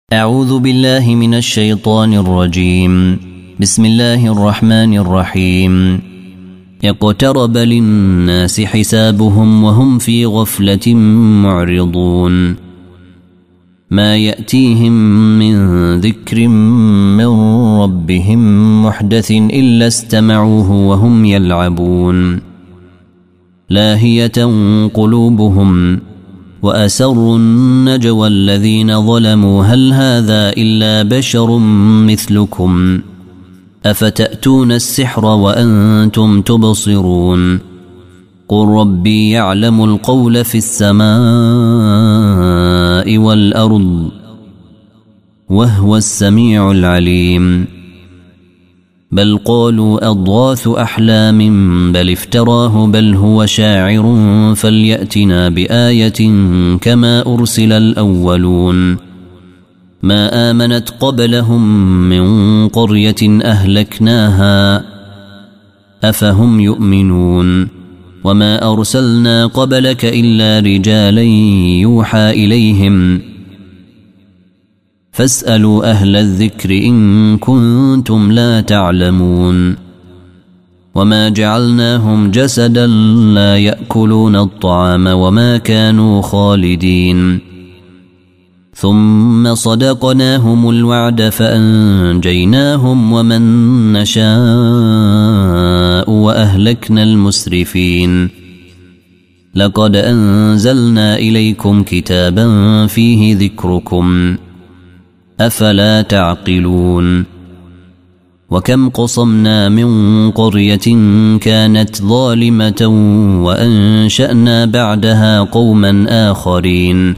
أعوذ بالله من الشيطان الرجيم. بسم الله الرحمن الرحيم. اقترب للناس حسابهم وهم في غفلة معرضون. ما يأتيهم من ذكر من ربهم محدث إلا استمعوه وهم يلعبون. لاهية قلوبهم وأسروا النجوى الذين ظلموا هل هذا إلا بشر مثلكم أفتأتون السحر وأنتم تبصرون. قل ربي يعلم القول في السماء والأرض وهو السميع العليم. بل قالوا أضغاث أحلام بل افتراه بل هو شاعر فليأتنا بآية كما أرسل الأولون. ما آمنت قبلهم من قرية أهلكناها أفهم يؤمنون. وما أرسلنا قبلك إلا رجالا يوحى إليهم فاسألوا أهل الذكر إن كنتم لا تعلمون. وما جعلناهم جسدا لا يأكلون الطعام وما كانوا خالدين. ثم صدقناهم الوعد فأنجيناهم ومن نشاء وأهلكنا المسرفين. لقد أنزلنا إليكم كتابا فيه ذكركم أفلا تعقلون. وكم قصمنا من قرية كانت ظالمة وأنشأنا بعدها قوما آخرين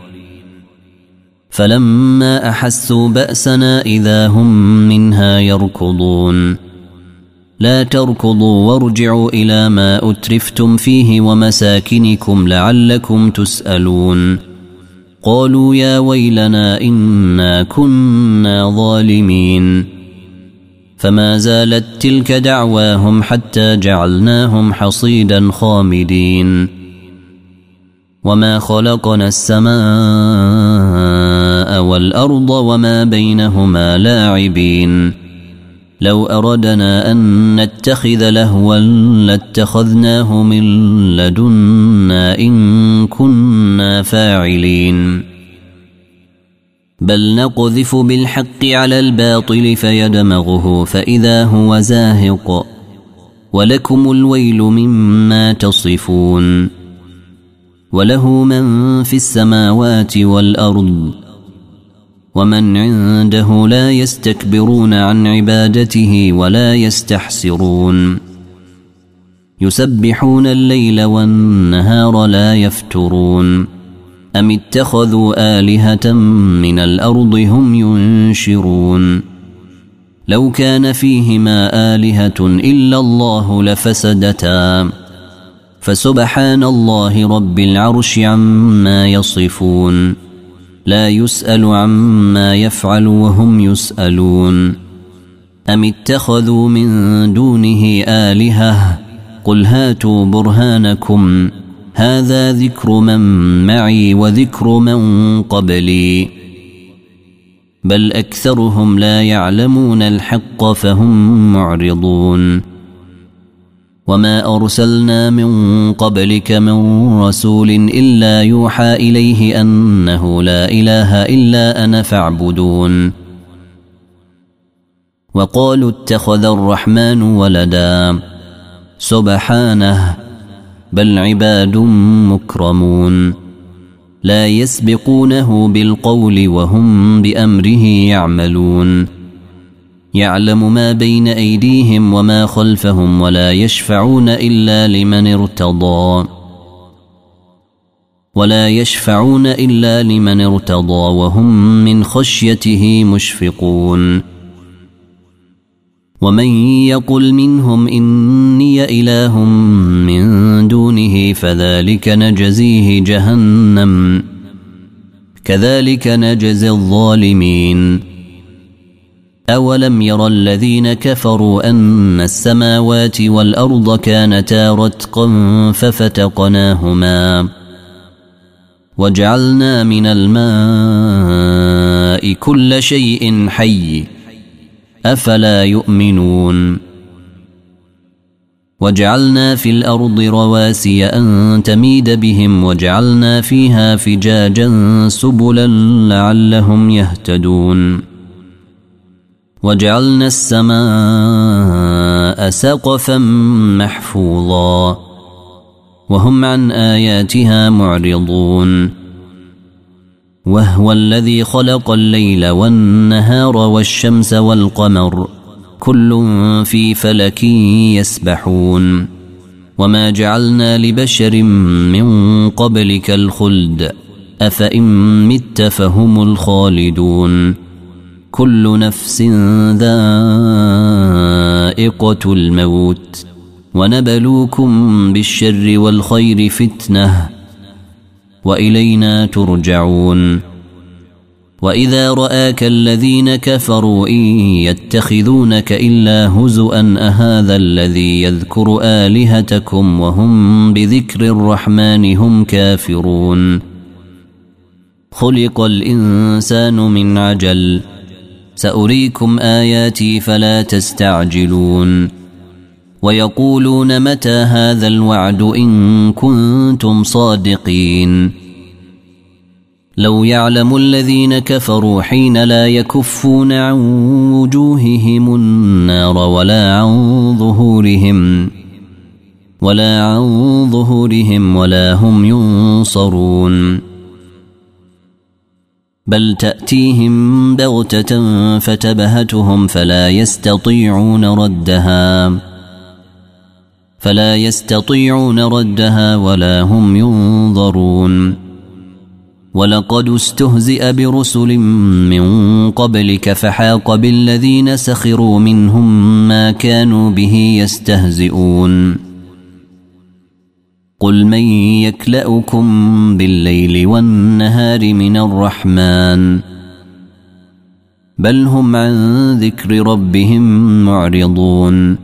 فلما أحسوا بأسنا إذا هم منها يركضون. لا تركضوا وارجعوا إلى ما أترفتم فيه ومساكنكم لعلكم تسألون. قالوا يا ويلنا إنا كنا ظالمين. فما زالت تلك دعواهم حتى جعلناهم حصيدا خامدين. وما خلقنا السماء والأرض وما بينهما لاعبين. لو أردنا أن نتخذ لهوا لاتخذناه من لدنا إن كنا فاعلين. بل نقذف بالحق على الباطل فيدمغه فإذا هو زاهق ولكم الويل مما تصفون. وله من في السماوات والأرض ومن عنده لا يستكبرون عن عبادته ولا يستحسرون. يسبحون الليل والنهار لا يفترون. أم اتخذوا آلهة من الأرض هم ينشرون. لو كان فيهما آلهة إلا الله لفسدتا فسبحان الله رب العرش عما يصفون. لا يسأل عما يفعل وهم يسألون. أم اتخذوا من دونه آلهة قل هاتوا برهانكم هذا ذكر من معي وذكر من قبلي بل أكثرهم لا يعلمون الحق فهم معرضون. وما أرسلنا من قبلك من رسول إلا يوحى إليه أنه لا إله إلا أنا فاعبدون. وقالوا اتخذ الرحمن ولدا سبحانه بل عباد مكرمون. لا يسبقونه بالقول وهم بأمره يعملون. يعلم ما بين أيديهم وما خلفهم ولا يشفعون إلا لمن ارتضى وهم من خشيته مشفقون. ومن يقل منهم إني إله من دونه فذلك نجزيه جهنم كذلك نجزي الظالمين. أولم ير الذين كفروا أن السماوات والأرض كانتا رتقا ففتقناهما وجعلنا من الماء كل شيء حي أفلا يؤمنون وجعلنا في الأرض رواسي أن تميد بهم وجعلنا فيها فجاجا سبلا لعلهم يهتدون وجعلنا السماء سقفا محفوظا وهم عن آياتها معرضون وهو الذي خلق الليل والنهار والشمس والقمر كل في فلك يسبحون وما جعلنا لبشر من قبلك الخلد أفإن مت فهم الخالدون كل نفس ذائقة الموت ونبلوكم بالشر والخير فتنة وإلينا ترجعون وإذا رآك الذين كفروا إن يتخذونك إلا هزؤا أهذا الذي يذكر آلهتكم وهم بذكر الرحمن هم كافرون خلق الإنسان من عجل سأريكم آياتي فلا تستعجلون ويقولون متى هذا الوعد إن كنتم صادقين لو يعلم الذين كفروا حين لا يكفون عن وجوههم النار ولا عن ظهورهم ولا هم ينصرون بل تأتيهم بغتة فتبهتهم فلا يستطيعون ردها ولا هم ينظرون ولقد استهزئ برسل من قبلك فحاق بالذين سخروا منهم ما كانوا به يستهزئون قل من يكلأكم بالليل والنهار من الرحمن بل هم عن ذكر ربهم معرضون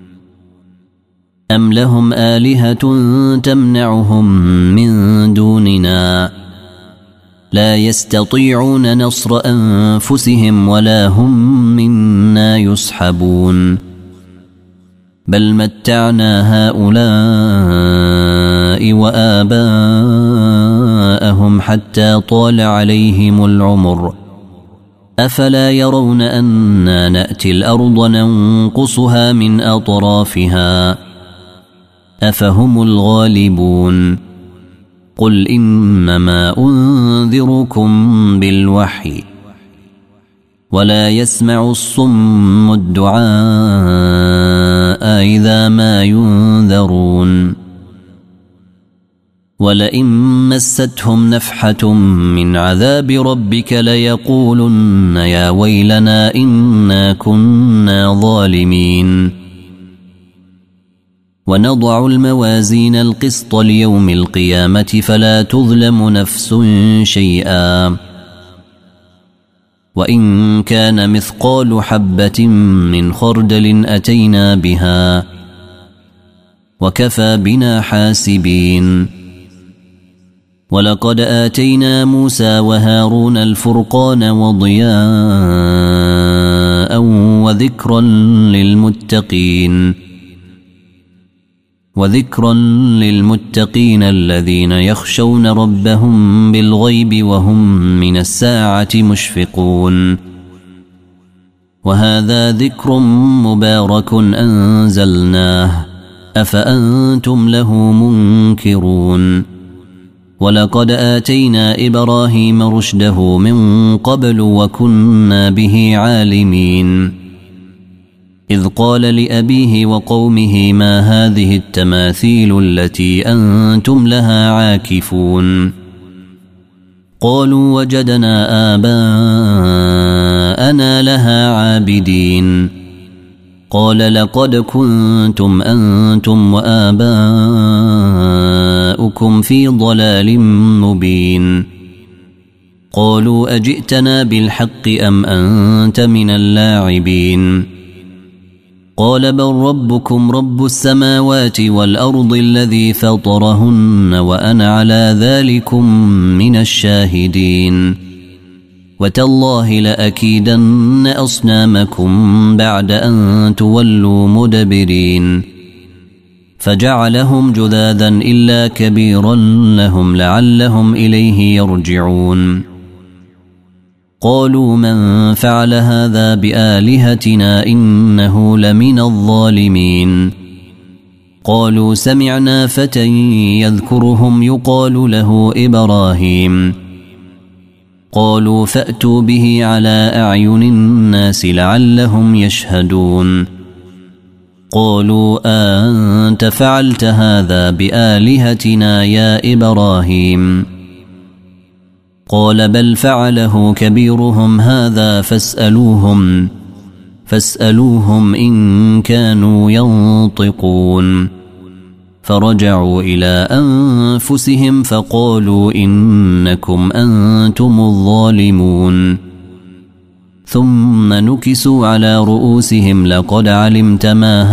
أم لهم آلهة تمنعهم من دوننا لا يستطيعون نصر أنفسهم ولا هم منا يسحبون بل متعنا هؤلاء وآباءهم حتى طال عليهم العمر أفلا يرون أنا نأتي الأرض ننقصها من أطرافها أفهم الغالبون قل إنما أنذركم بالوحي ولا يسمع الصم الدعاء إذا ما ينذرون ولئن مستهم نفحة من عذاب ربك ليقولن يا ويلنا إنا كنا ظالمين ونضع الموازين القسط ليوم القيامة فلا تظلم نفس شيئا وإن كان مثقال حبة من خردل أتينا بها وكفى بنا حاسبين ولقد آتينا موسى وهارون الفرقان وضياء وذكرا للمتقين الذين يخشون ربهم بالغيب وهم من الساعة مشفقون وهذا ذكر مبارك أنزلناه أفأنتم له منكرون ولقد آتينا إبراهيم رشده من قبل وكنا به عالمين إذ قال لأبيه وقومه ما هذه التماثيل التي أنتم لها عاكفون قالوا وجدنا آباءنا لها عابدين قال لقد كنتم أنتم وآباؤكم في ضلال مبين قالوا أجئتنا بالحق أم أنت من اللاعبين قال بل ربكم رب السماوات والأرض الذي فطرهن وأنا على ذلكم من الشاهدين وتالله لأكيدن أصنامكم بعد أن تولوا مدبرين فجعلهم جذاذا إلا كبيرا لهم لعلهم إليه يرجعون قالوا من فعل هذا بآلهتنا إنه لمن الظالمين قالوا سمعنا فتى يذكرهم يقال له إبراهيم قالوا فأتوا به على أعين الناس لعلهم يشهدون قالوا أنت فعلت هذا بآلهتنا يا إبراهيم قال بل فعله كبيرهم هذا فاسألوهم إن كانوا ينطقون فرجعوا إلى أنفسهم فقالوا إنكم أنتم الظالمون ثم نكسوا على رؤوسهم لقد علمت ما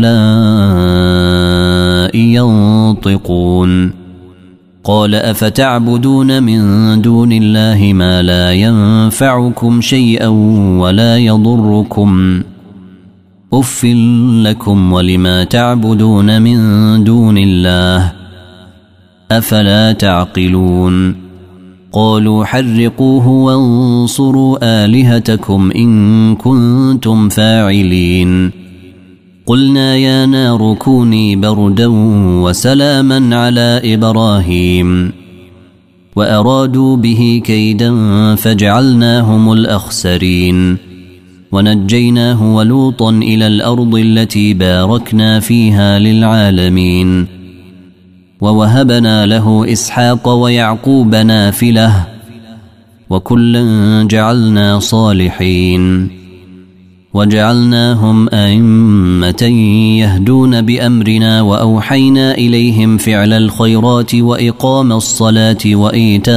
هؤلاء ينطقون قال أفتعبدون من دون الله ما لا ينفعكم شيئا ولا يضركم أف لكم ولما تعبدون من دون الله أفلا تعقلون قالوا حرقوه وانصروا آلهتكم إن كنتم فاعلين قلنا يا نار كوني بردا وسلاما على إبراهيم وأرادوا به كيدا فجعلناهم الأخسرين ونجيناه ولوطا إلى الأرض التي باركنا فيها للعالمين ووهبنا له إسحاق ويعقوب نافلة وكلا جعلنا صالحين وجعلناهم أئمة يهدون بأمرنا وأوحينا إليهم فعل الخيرات وإقام الصلاة وإيتاء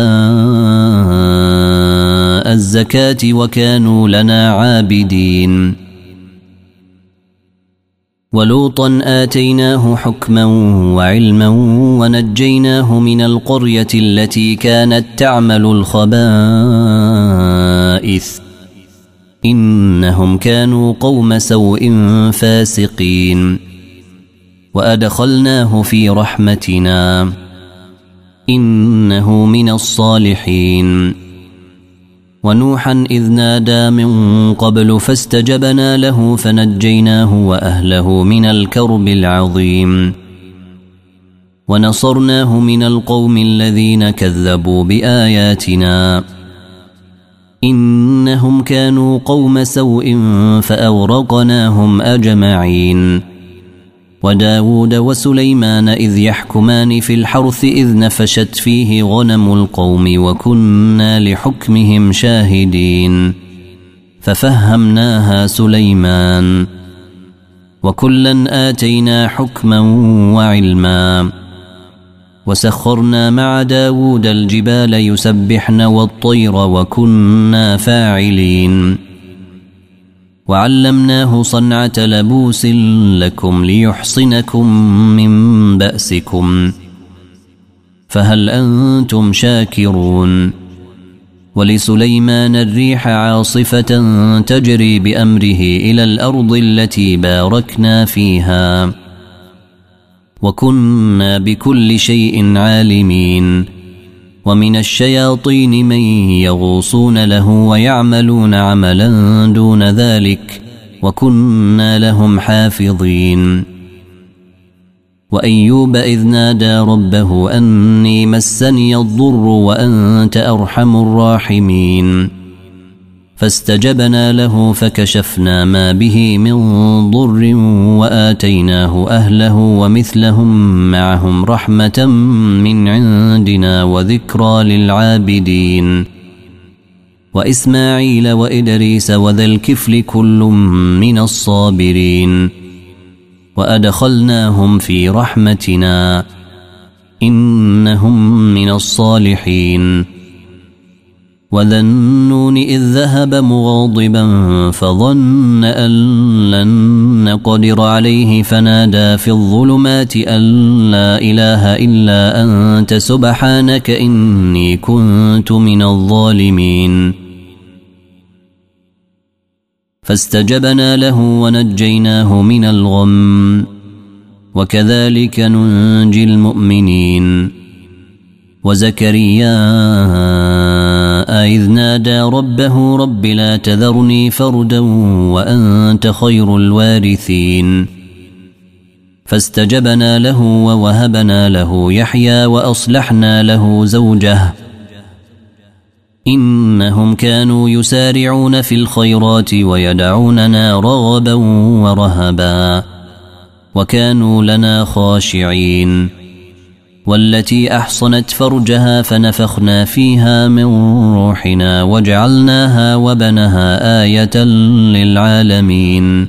الزكاة وكانوا لنا عابدين ولوطا آتيناه حكما وعلما ونجيناه من القرية التي كانت تعمل الخبائث إنهم كانوا قوم سوء فاسقين وأدخلناه في رحمتنا إنه من الصالحين ونوحا إذ نادى من قبل فاستجبنا له فنجيناه وأهله من الكرب العظيم ونصرناه من القوم الذين كذبوا بآياتنا إنهم كانوا قوم سوء فأورقناهم أجمعين وداود وسليمان إذ يحكمان في الحرث إذ نفشت فيه غنم القوم وكنا لحكمهم شاهدين ففهمناها سليمان وكلا آتينا حكما وعلما وسخرنا مع داود الجبال يسبحن والطير وكنا فاعلين وعلمناه صنعة لبوس لكم ليحصنكم من بأسكم فهل أنتم شاكرون ولسليمان الريح عاصفة تجري بأمره إلى الأرض التي باركنا فيها وكنا بكل شيء عالمين ومن الشياطين من يغوصون له ويعملون عملا دون ذلك وكنا لهم حافظين وأيوب إذ نادى ربه أني مسني الضر وأنت أرحم الراحمين فاستجبنا له فكشفنا ما به من ضر وآتيناه أهله ومثلهم معهم رحمة من عندنا وذكرى للعابدين وإسماعيل وإدريس وذا الكفل كل من الصابرين وأدخلناهم في رحمتنا إنهم من الصالحين وذا النون إذ ذهب مغاضبا فظن أن لن نقدر عليه فنادى في الظلمات أن لا إله إلا أنت سبحانك إني كنت من الظالمين فاستجبنا له ونجيناه من الغم وكذلك ننجي المؤمنين وزكريا إذ نادى ربه رب لا تذرني فردا وأنت خير الوارثين فاستجبنا له ووهبنا له يحيى وأصلحنا له زوجه إنهم كانوا يسارعون في الخيرات ويدعوننا رغبا ورهبا وكانوا لنا خاشعين والتي أحصنت فرجها فنفخنا فيها من روحنا وجعلناها وبنها آية للعالمين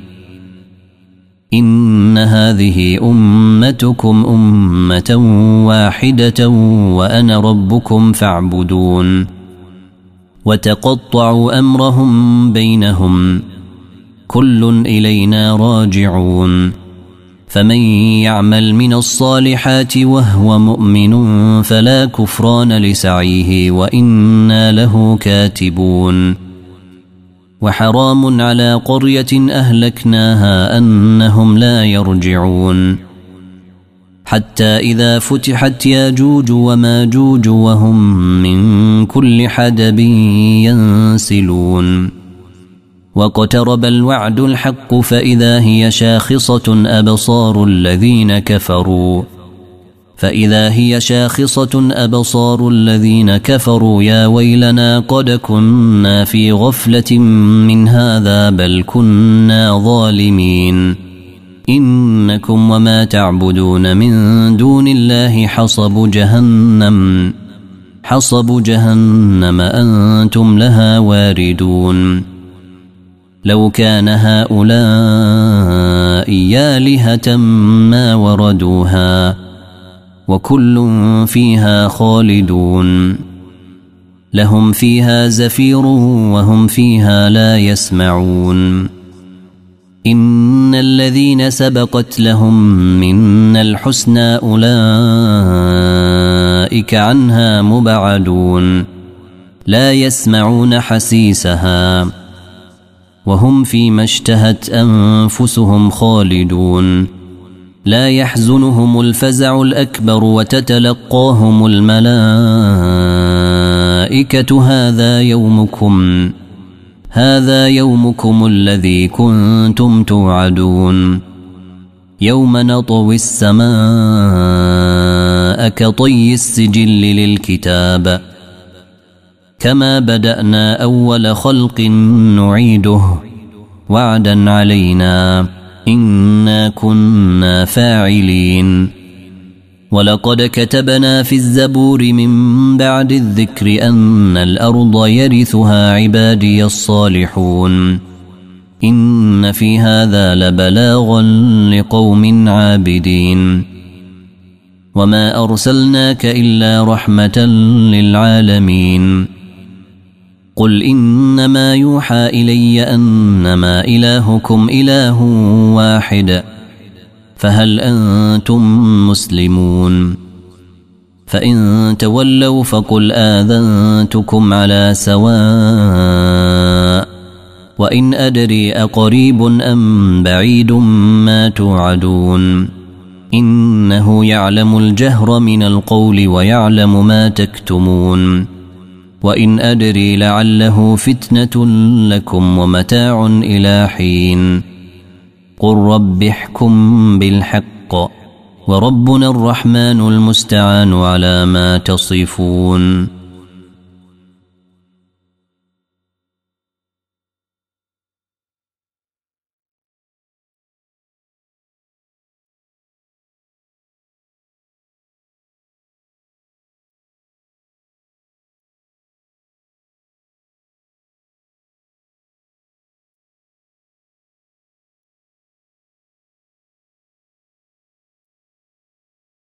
إن هذه أمتكم أمة واحدة وأنا ربكم فاعبدون وتقطعوا أمرهم بينهم كل إلينا راجعون فمن يعمل من الصالحات وهو مؤمن فلا كفران لسعيه وإنا له كاتبون وحرام على قرية أهلكناها أنهم لا يرجعون حتى إذا فتحت ياجوج وماجوج وهم من كل حدب ينسلون واقترب الوعد الحق فإذا هي شاخصة أبصار الذين كفروا يا ويلنا قد كنا في غفلة من هذا بل كنا ظالمين إنكم وما تعبدون من دون الله حصب جهنم أنتم لها واردون لو كان هؤلاء آلهة ما وردوها وكل فيها خالدون لهم فيها زفير وهم فيها لا يسمعون إن الذين سبقت لهم منا الحسنى أولئك عنها مبعدون لا يسمعون حسيسها وهم فيما اشتهت أنفسهم خالدون لا يحزنهم الفزع الأكبر وتتلقاهم الملائكة هذا يومكم الذي كنتم توعدون يوم نطوي السماء كطي السجل للكتاب كما بدأنا أول خلق نعيده وعدا علينا إنا كنا فاعلين ولقد كتبنا في الزبور من بعد الذكر أن الأرض يرثها عبادي الصالحون إن في هذا لبلاغا لقوم عابدين وما أرسلناك إلا رحمة للعالمين قل إنما يوحى إلي أنما إلهكم إله واحد فهل أنتم مسلمون فإن تولوا فقل آذنتكم على سواء وإن أدري أقريب أم بعيد ما توعدون إنه يعلم الجهر من القول ويعلم ما تكتمون وإن أدري لعله فتنة لكم ومتاع إلى حين قل رب احكم بالحق وربنا الرحمن المستعان على ما تصفون